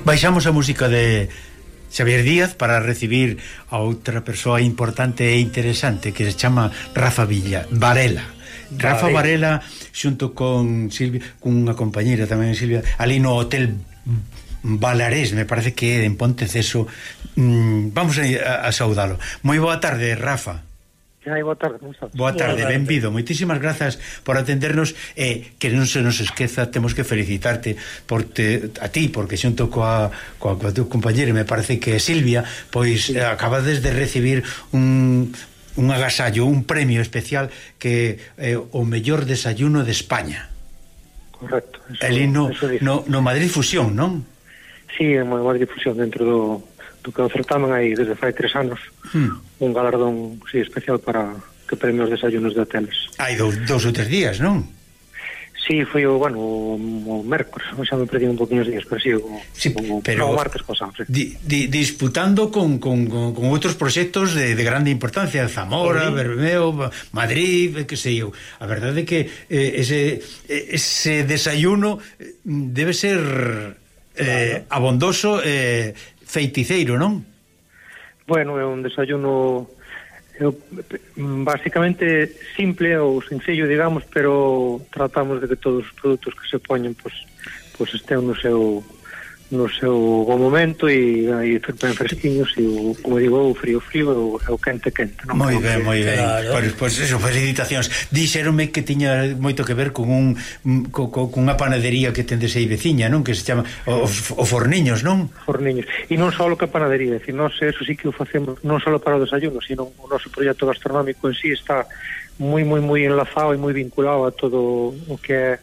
Baixamos a música de Xavier Díaz para recibir a outra persoa importante e interesante que se chama Rafa Varela. Rafa Varela xunto con Silvia, cunha compañeira tamén Silvia, ali no Hotel Balarés, me parece que é en Ponteceso. Vamos a saudalo. Moi boa tarde, Rafa. Boa tarde, como estás? Boa tarde, benvido. Moitísimas grazas por atendernos e que non se nos esqueza, temos que felicitarte a ti, porque xunto coa tua compañera, me parece que é Silvia, pois sí, acabades de recibir un agasallo, un premio especial que é o mellor desayuno de España. Correcto. Eli no Madrid Fusión, non? Sí, en Madrid Fusión, dentro do que ofertaban aí desde fai 3 anos un galardón especial para que premios desayunos de hoteles. Hai 2 ou 3 días, non? Sí, foi o mércores, xa me perdí un poquinhos días, pero sí, pero o martes pasado, sí. Disputando con outros proxectos de grande importancia, Zamora, Bermeo, Madrid, que sei eu. A verdade é que ese desayuno debe ser abondoso, feiticeiro, non? Bueno, é un desayuno básicamente simple ou sencillo, digamos, pero tratamos de que todos os produtos que se poñen pues estén no seu bom momento e aí ben fresquiños e como digo, o frío e o quente, non? Moi ben, moi ben. Claro. Pois eso, felicitacións. Dixéronme que tiña moito que ver con unha panadería que tendes aí veciña, non? Que se chama o Forniños, non? Forniños. E non só que a panadería, decir, nós eso sí que o facemos non só para o desayuno, sino o noso proxecto gastronómico en sí está moi enlazado e moi vinculado a todo o que é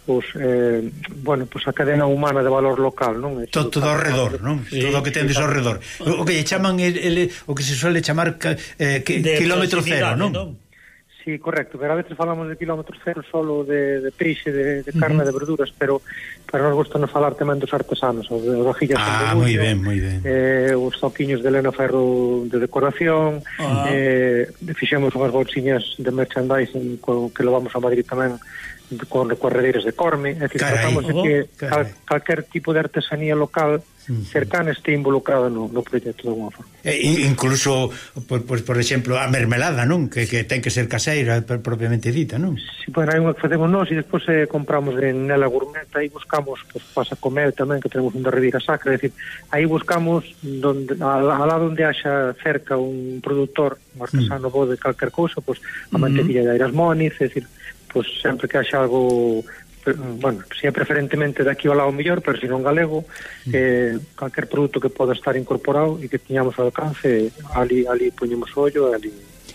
a cadena humana de valor local, non? Todo ao redor, non? Sí, todo o que tendes ao redor. O que chaman o que se suele chamar kilómetro cero, non? Sí, correcto, pero a veces falamos de kilómetro cero solo de prixe, de carne, de verduras, pero nos gusta falar tamén dos artesanos, os vajillas de moi ben, os toquiños de Elena Ferro de decoración, fixemos unhas bolsiñas de merchandising que levamos a Madrid tamén con recorredeiras de Corme, é dicir, tratamos de que calquer tipo de artesanía local cercana este involucrada no proxecto de alguma forma. Incluso, por exemplo, a mermelada, non? Que ten que ser caseira propiamente dita, non? Si, bueno, hai unha que facemos nós e despois compramos en Nela Gourmet, aí buscamos pasa comer tamén, que tenemos un de Ribeira Sacra, é dicir, aí buscamos al lado onde haxa cerca un produtor, un artesano bo de calquer cousa, a mantequilla de Airas Moniz, é dicir, sempre que haxa algo, si é preferentemente de aquí ao lado mellor, pero se non galego, calquer produto que poda estar incorporado e que tiñamos ao alcance, ali poñemos ollo, ali...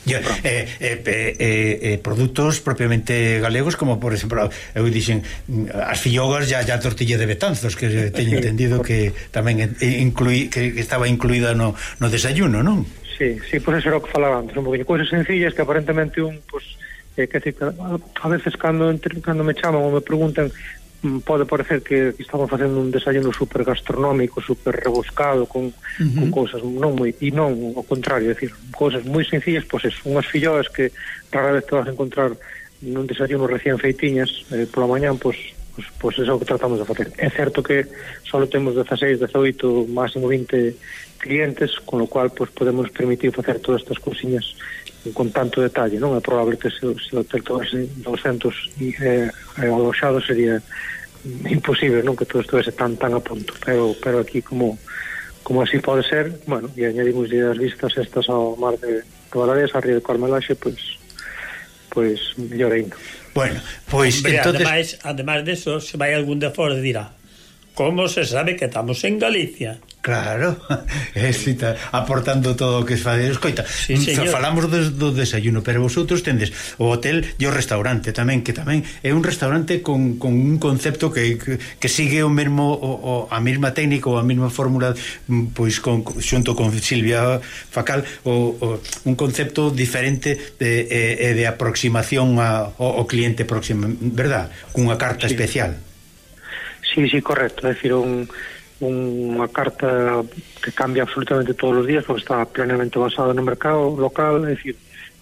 produtos propiamente galegos, como por exemplo, eu dixen as fillogas, ya a tortilla de Betanzos, que teño entendido que tamén que estaba incluída no desayuno, non? Sí, pois eso era o que falaba antes, un poquinho, cousas sencillas que aparentemente que a veces cando me chaman ou me preguntan, pode parecer que estamos facendo un desayuno super gastronómico, super rebuscado con cousas non ao contrario, é dicir, cousas moi sencillas, unhas filloas que rara vez te vas a encontrar nun desayuno recién feitiñas pola mañán, é o que tratamos de facer. É certo que só temos 16, 18, máximo 20 clientes, con lo cual podemos permitir facer todas estas cousiñas con tanto detalle, non? É probable que se o hotel tovese 200 aloxados sería imposible, non? Que todo estivese tan a punto, pero aquí como así pode ser, e añadimos as vistas estas ao mar de Balarés, a río de Cormelaxe, pois mellor ainda. Bueno, pois entonces... Ademais deso, se vai algún de fora dirá, como se sabe que estamos en Galicia? Claro, aportando todo o que es facer. Escoita, falamos do desayuno, pero vosotros tendes o hotel e o restaurante tamén, que tamén é un restaurante con un concepto que sigue a mesma técnica ou a mesma fórmula, pois xunto con Silvia Facal, un concepto diferente de aproximación ao cliente próximo, verdad? Cunha carta especial. Sí, correcto, é dicir, unha carta que cambia absolutamente todos os días porque está plenamente basada no mercado local, é dicir,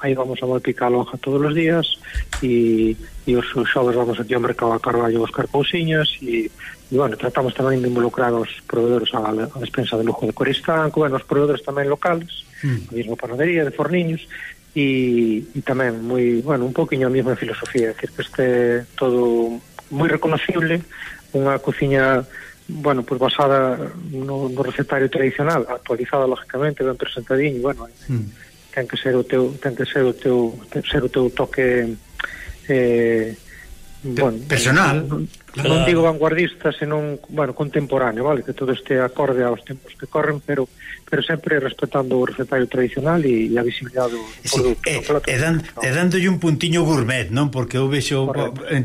aí vamos a picar a lonja todos os días e os xoves vamos aquí ao mercado a Carballo a buscar cousiñas e bueno, tratamos tamén de involucrar os proveedores a despensa de lujo de Coristanco, bueno, os proveedores tamén locales, a mesma panadería de Forniños e tamén moi, bueno, un poquinho a mesma filosofía, é dicir, que este todo moi reconocible, unha cociña, bueno, pues basada no recetario tradicional, actualizada lógicamente, ben presentadiño, bueno, ten que ser o teu toque bueno, personal. Non digo vanguardista, senón, bueno, contemporáneo, vale, que todo este acorde aos tempos que corren, pero sempre respetando o recetario tradicional e a visibilidade do produto. E dándolle un puntiño gourmet, non? Porque eu vexo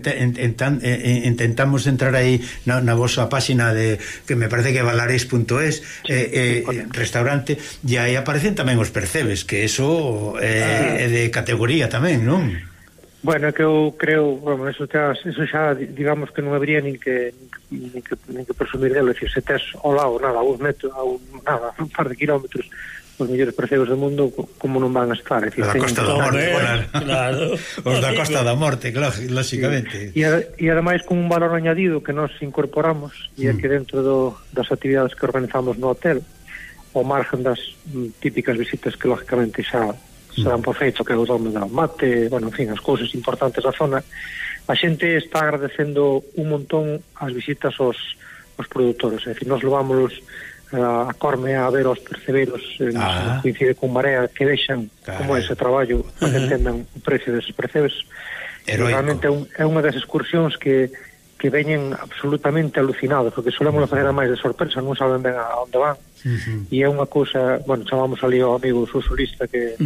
intentamos entrar aí na vosa páxina de, que me parece que é valares.es, restaurante, e aí aparecen tamén os percebes, que eso é de categoría tamén, non? Bueno, é que eu creo, bueno, eso xa digamos que non habría nin que presumir delo, é dicir, se tes ao lado, nada, un par de kilómetros os mellores percebes do mundo, como non van a estar? É dicir, da Costa da Morte, claro. Os da Costa da Morte, lógicamente. E ademais con un valor añadido que nos incorporamos, e é que dentro das actividades que organizamos no hotel, ao margen das típicas visitas que lógicamente xa dan por feito, que é o dome da mate, bueno, en fin, as cousas importantes da zona, a xente está agradecendo un montón as visitas aos produtores, é dicir, nos levámonos a Corme a ver os perceberos, coincide con Marea, que deixan como ese traballo para que entendan o precio deses percebes. Realmente é unha das excursións que veñen absolutamente alucinados, porque solemos facer a máis de sorpresa, non saben ben a onde van, e é unha cousa, bueno, chamamos ali ao amigo susolista que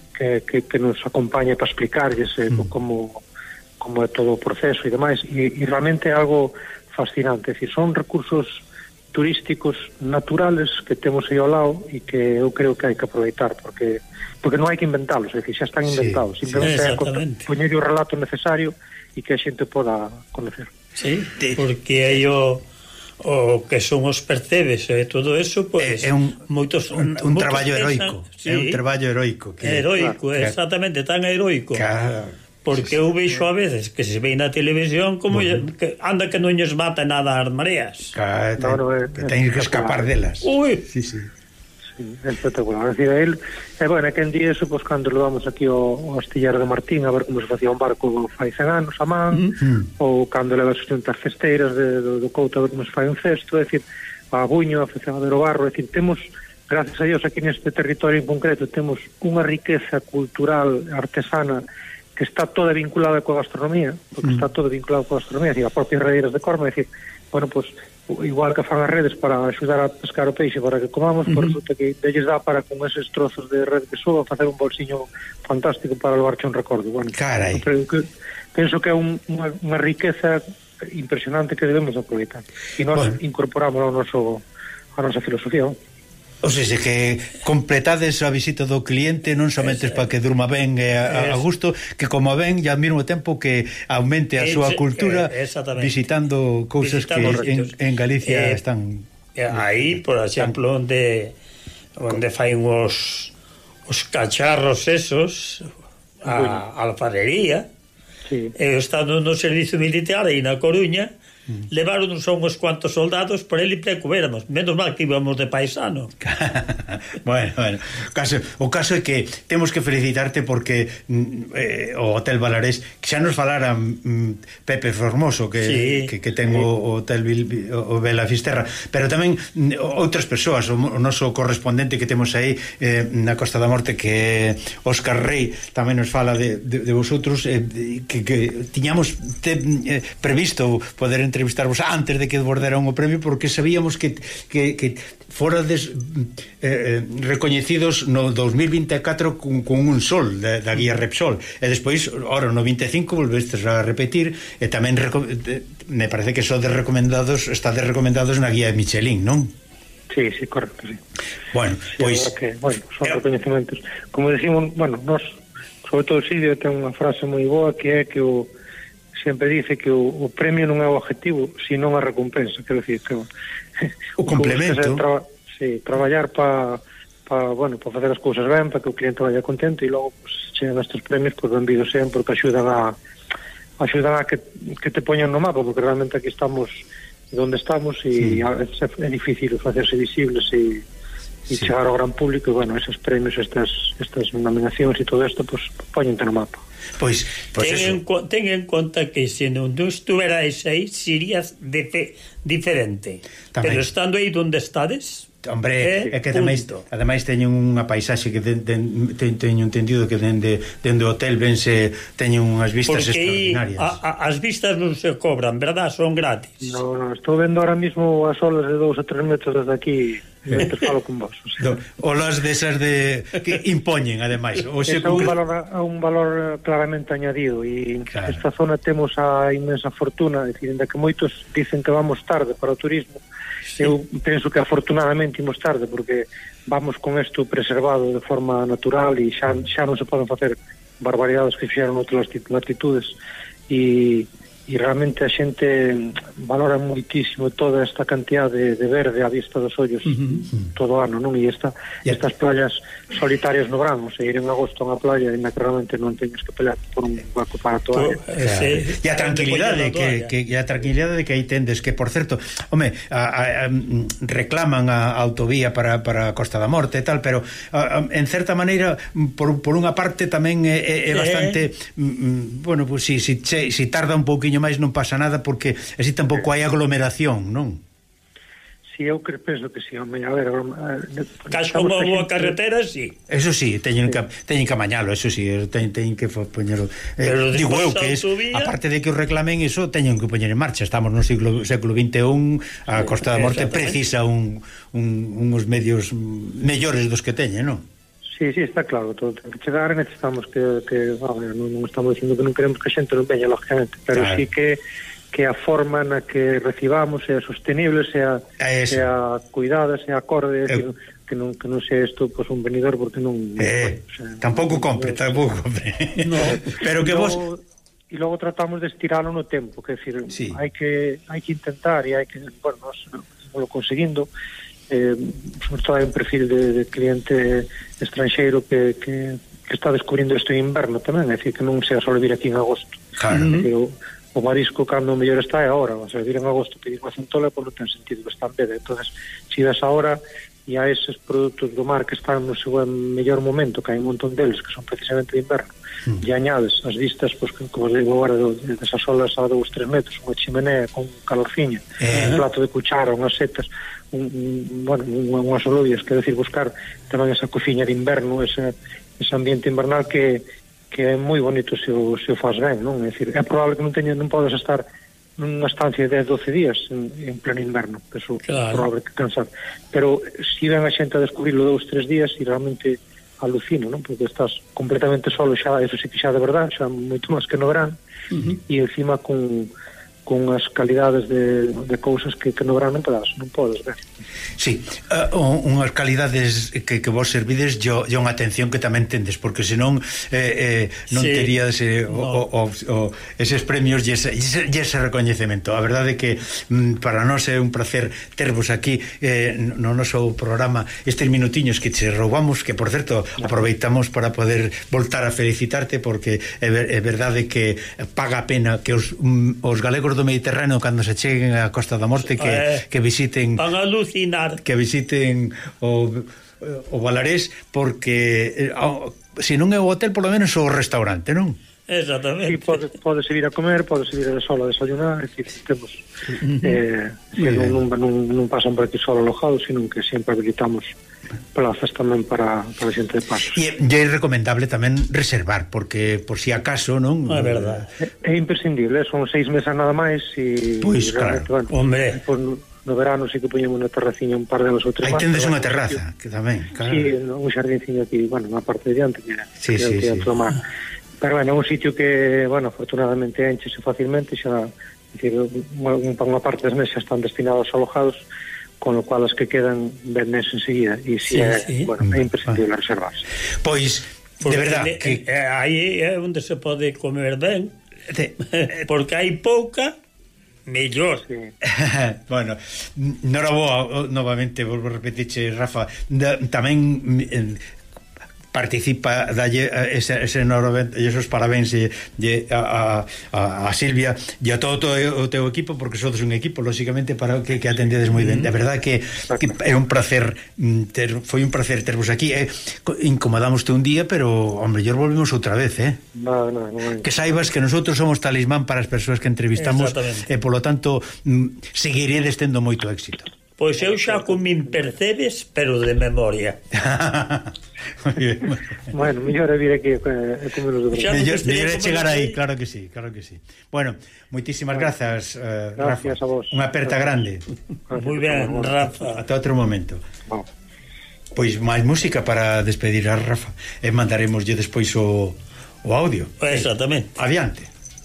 nos acompaña para explicarlles como é todo o proceso e demais, e realmente é algo fascinante, é dicir, son recursos turísticos naturales que temos aí ao lado e que eu creo que hai que aproveitar, porque non hai que inventalos, é dicir, xa están inventados, simplemente é poñer o relato necesario e que a xente poda conocer. Sí, porque hai o que son os percebes e todo eso, pois é un traballo heroico, é un traballo heroico, exactamente, tan heroico, porque eu veixo a veces que se ve na televisión como que anda que non lles mata nada as mareas, que teñen que escapar delas. Sí, é espectacular. Es decir, bueno, que en día eso, pues, cando levamos aquí o astillero de Martín a ver como se facía un barco fai 100 anos a man, ou cando levas xuntas festeiras do Couto a ver como se fai un cesto, é dicir, a Buño, a ver o barro, é dicir, temos, gracias a Dios, aquí neste territorio en concreto, temos unha riqueza cultural, artesana, que está toda vinculada coa gastronomía, porque está todo vinculado coa gastronomía, é dicir, as propias redeiras de Corme, é dicir, bueno, pues, igual que fan as redes para axudar a pescar o peixe para que comamos, por resulta que delles dá para con eses trozos de red que soa facer un bolsiño fantástico para levarche un recordo. Bueno, carai. Penso que é unha riqueza impresionante que debemos aproveitar e nós incorporamos a nosa filosofía. O sea, que completades a visita do cliente non somente para que durma ben a gusto, que como ben e ao mesmo tempo que aumente a súa cultura visitando cousas que en Galicia están aí, por exemplo, onde fain os cacharros esos, a alfarería, estando no servicio militar aí na Coruña, leváronos a uns cuantos soldados para ele para comeramos, menos mal que íbamos de paisano. Bueno, o caso é que temos que felicitarte porque o Hotel Valares, que xa nos falara Pepe Formoso que ten o Hotel o Vela Fisterra, pero tamén outras persoas, o noso correspondente que temos aí na Costa da Morte, que é Óscar Rey, tamén nos fala de vosotros, que tiñamos previsto poder entrevistarvos antes de que vos deran o premio, porque sabíamos que forades recoñecidos no 2024 con un sol da guía Repsol, e despois ora no 25 volvestes a repetir, e tamén me parece que estades recomendados na guía de Michelin, non? Sí, correcto, sí. Bueno, pois son recoñecimentos. Como decimos, bueno, nos, sobre todo o Silvio ten unha frase moi boa que é que sempre dice que o premio non é o objetivo, sino a recompensa, quero dicir que o complemento. Traballar para para facer as cousas ben, para que o cliente vaya contento, e logo pues, chegan estes premios, pues benvidos sean, porque axudan a que te poñan no mapa, porque realmente aquí estamos onde estamos e a veces é difícil facerse visibles e chegar ao gran público, e esos premios, estas nominacións e todo isto, pues poñente no mapa. Pois ten en conta que se non estuverais aí serías diferente, pero estando aí onde estades, hombre, é que ademais teñen unha paisaxe que teño entendido que dende o hotel teñen unhas vistas extraordinarias. As vistas non se cobran, verdad? Son gratis. No, estou vendo ahora mismo as olas de 2 a 3 metros desde aquí, mentre falo con vos. Olas desas que impoñen, ademais. É un valor claramente añadido, e esta zona temos a inmensa fortuna, é dicir, ainda que moitos dicen que vamos tarde para o turismo, eu penso que afortunadamente imos tarde, porque vamos con isto preservado de forma natural e xa non se poden facer barbaridades que fixeron outras latitudes, e realmente a xente valora moitísimo toda esta cantidad de verde á vista dos ollos todo o ano, non? E estas playas solitarias no verán, ir en agosto a unha playa e realmente non teñes que pelear por un hueco para a toalla. E a tranquilidade que aí tendes, que por certo, reclaman a autovía para a Costa da Morte e tal, pero en certa maneira por unha parte tamén é bastante pues si tarda un pouquiño máis non pasa nada, porque así tampouco hai aglomeración, non? Si, eu penso que si, a ver, caso unha boa carretera, si. Eso si, teñen que amañalo, eso si, teñen que poñelo. Digo eu que aparte de que os reclamen eso, teñen que poñer en marcha. Estamos no século XXI, a Costa da Morte precisa uns medios mellores dos que teñen, non? Sí, está claro, todo ten que chegar, necesitamos que non estamos dicindo que non queremos que a xente non veña, lógicamente, pero sí que a forma na que recibamos sea sostenible, sea cuidada, sea acorde, que non sea isto pues, un venidor, porque non... tampouco compre. No, pero que vos... E logo tratamos de estiralo no tempo, que decir, hai que intentar, e hai que, nós lo conseguindo, sobre todo hai un perfil de cliente estranxeiro que está descubrindo isto en inverno tamén, é dicir, que non sea só vir aquí en agosto. Claro. O marisco cando mellor está é agora, o sea, vir en agosto pedir unha centola, pois non ten sentido, que está en veda. Entonces, si ves agora e a eses produtos do mar que están no seu mellor momento, que hai un montón deles que son precisamente de inverno, e añades as vistas, pois, que como digo agora, desas olas a 2-3 metros, unha chimenea con calorciña, un plato de cuchara, unhas setas, unhas olubias, quero decir, buscar tamén esa cociña de inverno, ese ambiente invernal que é moi bonito se o faz ben, non? É dicir, é probable que non podes estar nunha estancia de 10-12 días en pleno inverno, eso é probable que cansar, pero si ven a xente a descubrirlo 2-3 días e realmente alucino, non? Porque estás completamente solo xa, eso sí que xa de verdad, xa moito máis que no verán, e encima con as calidades de cousas que no verán non podes ver. Sí, unhas calidades que vos servides e unha atención que tamén tendes, porque senón non terías eses premios e ese recoñecemento. A verdade é que para nós é un placer tervos aquí no noso programa, estes minutiños que che roubamos, que por certo aproveitamos para poder voltar a felicitarte, porque é verdade que paga a pena que os galegos do Mediterráneo, cando se cheguen á Costa da Morte, que visiten, van a alucinar, que visiten o Balarés, porque se non é o hotel, polo menos o restaurante, non? Sí, Exactamente. pode vir a comer, pode vir solo a desayunar, é dicir, temos non pasan por aquí solo alojados, sino que sempre habilitamos plazas tamén para a xente de paso. E é recomendable tamén reservar, porque por si acaso, non? É verdade. É imprescindible, son 6 mesas nada máis e... Pois, claro. Hombre. No verano sí que poñemos unha terraciña, un par de los outros. Aí tendes unha terraza, que tamén, claro. Sí, un xardinciño aquí, na parte de diante, que mar. Pero, é un sitio que, afortunadamente enchese facilmente, xa, dicir, unha parte das mesas están destinados a alojados, con lo cual as que quedan vendense enseguida, e é imprescindible reservarse. Pois, de verdade que aí é onde se pode comer ben, porque hai pouca mellor. Sí. Bueno, noraboa, novamente volvo a repetirche, Rafa, tamén participa, dalle esos parabéns a Silvia e a todo o teu equipo, porque sodes un equipo, lóxicamente, para que atendedes moi ben. De verdad que é un placer foi un placer tervos aquí. Incomodámoste un día, pero ao mellor volvemos outra vez, No. Que saibas que nosotros somos talismán para as persoas que entrevistamos e polo tanto seguiredes tendo moito éxito. Pois eu xa comín percebes, pero de memoria. Bueno, mellor é vir aquí e comer os de mellor é chegar aí, claro que sí. Bueno, moitísimas grazas, Rafa. Gracias a vos. Unha aperta grande. Moi ben, Rafa. Ata outro momento. Pois máis música para despedir a Rafa e mandaremoslle despois o audio. Exactamente. Adiante.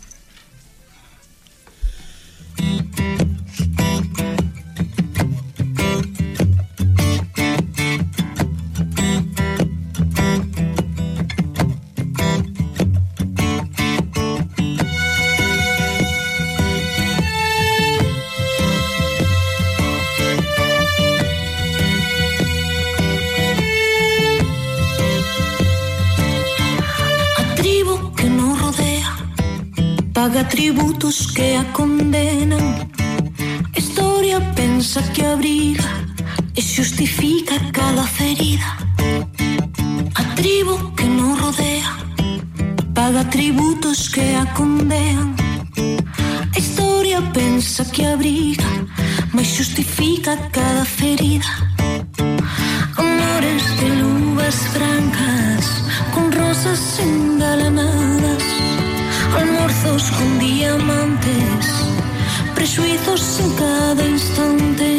Paga tributos que a condenan. Historia pensa que abriga e xustifica cada ferida. A tribu que non rodea paga tributos que a condenan. Historia pensa que abriga mas xustifica cada ferida. Amores de luvas francas con rosas engalanadas, almorzos con diamantes, prejuizos en cada instante.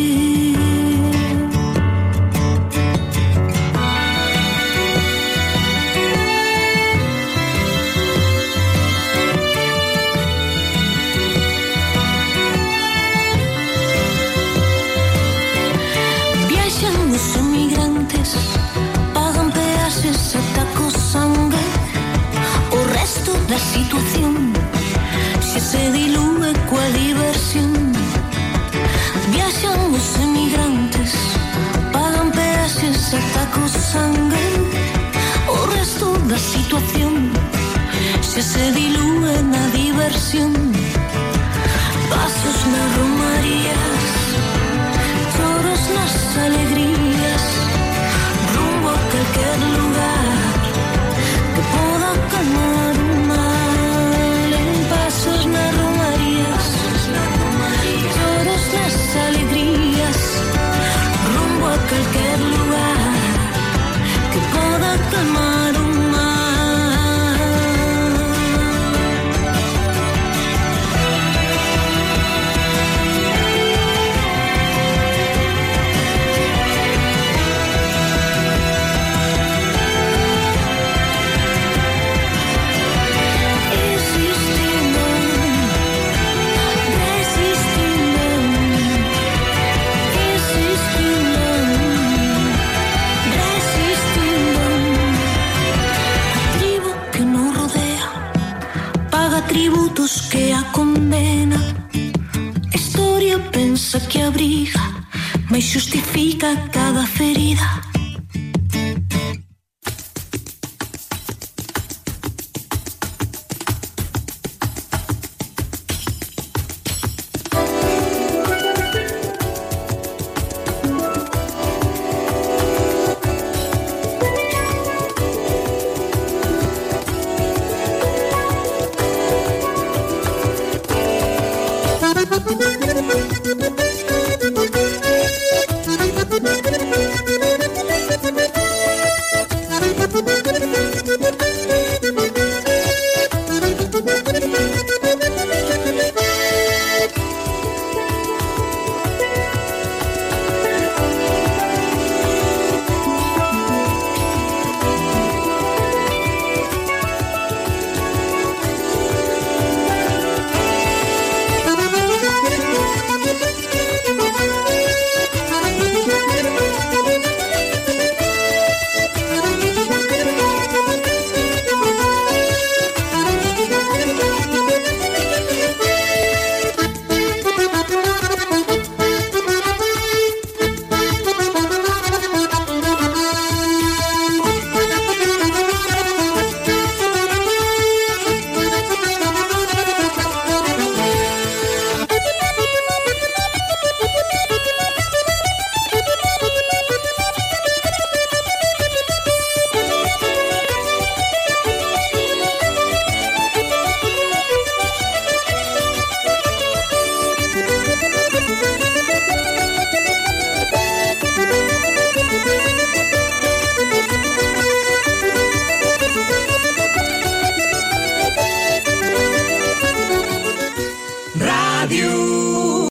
Viaxan os emigrantes, pagan peaxes ata co sangue. O resto da situación xa se dilúe coa diversión. Viaxan os emigrantes, pagan peaxes ata co sangue. O resto da situación xa se dilúe na diversión. Pasos nas romarías, choros nas alegrías, rumbo a calquer lugar que poda calmar o mal. En pasos nas romarías, choros nas alegrías, rumbo a calquer lugar que poda calmar o mal. Tributos que a condena. Historia pensa que abriga mas xustifica cada ferida.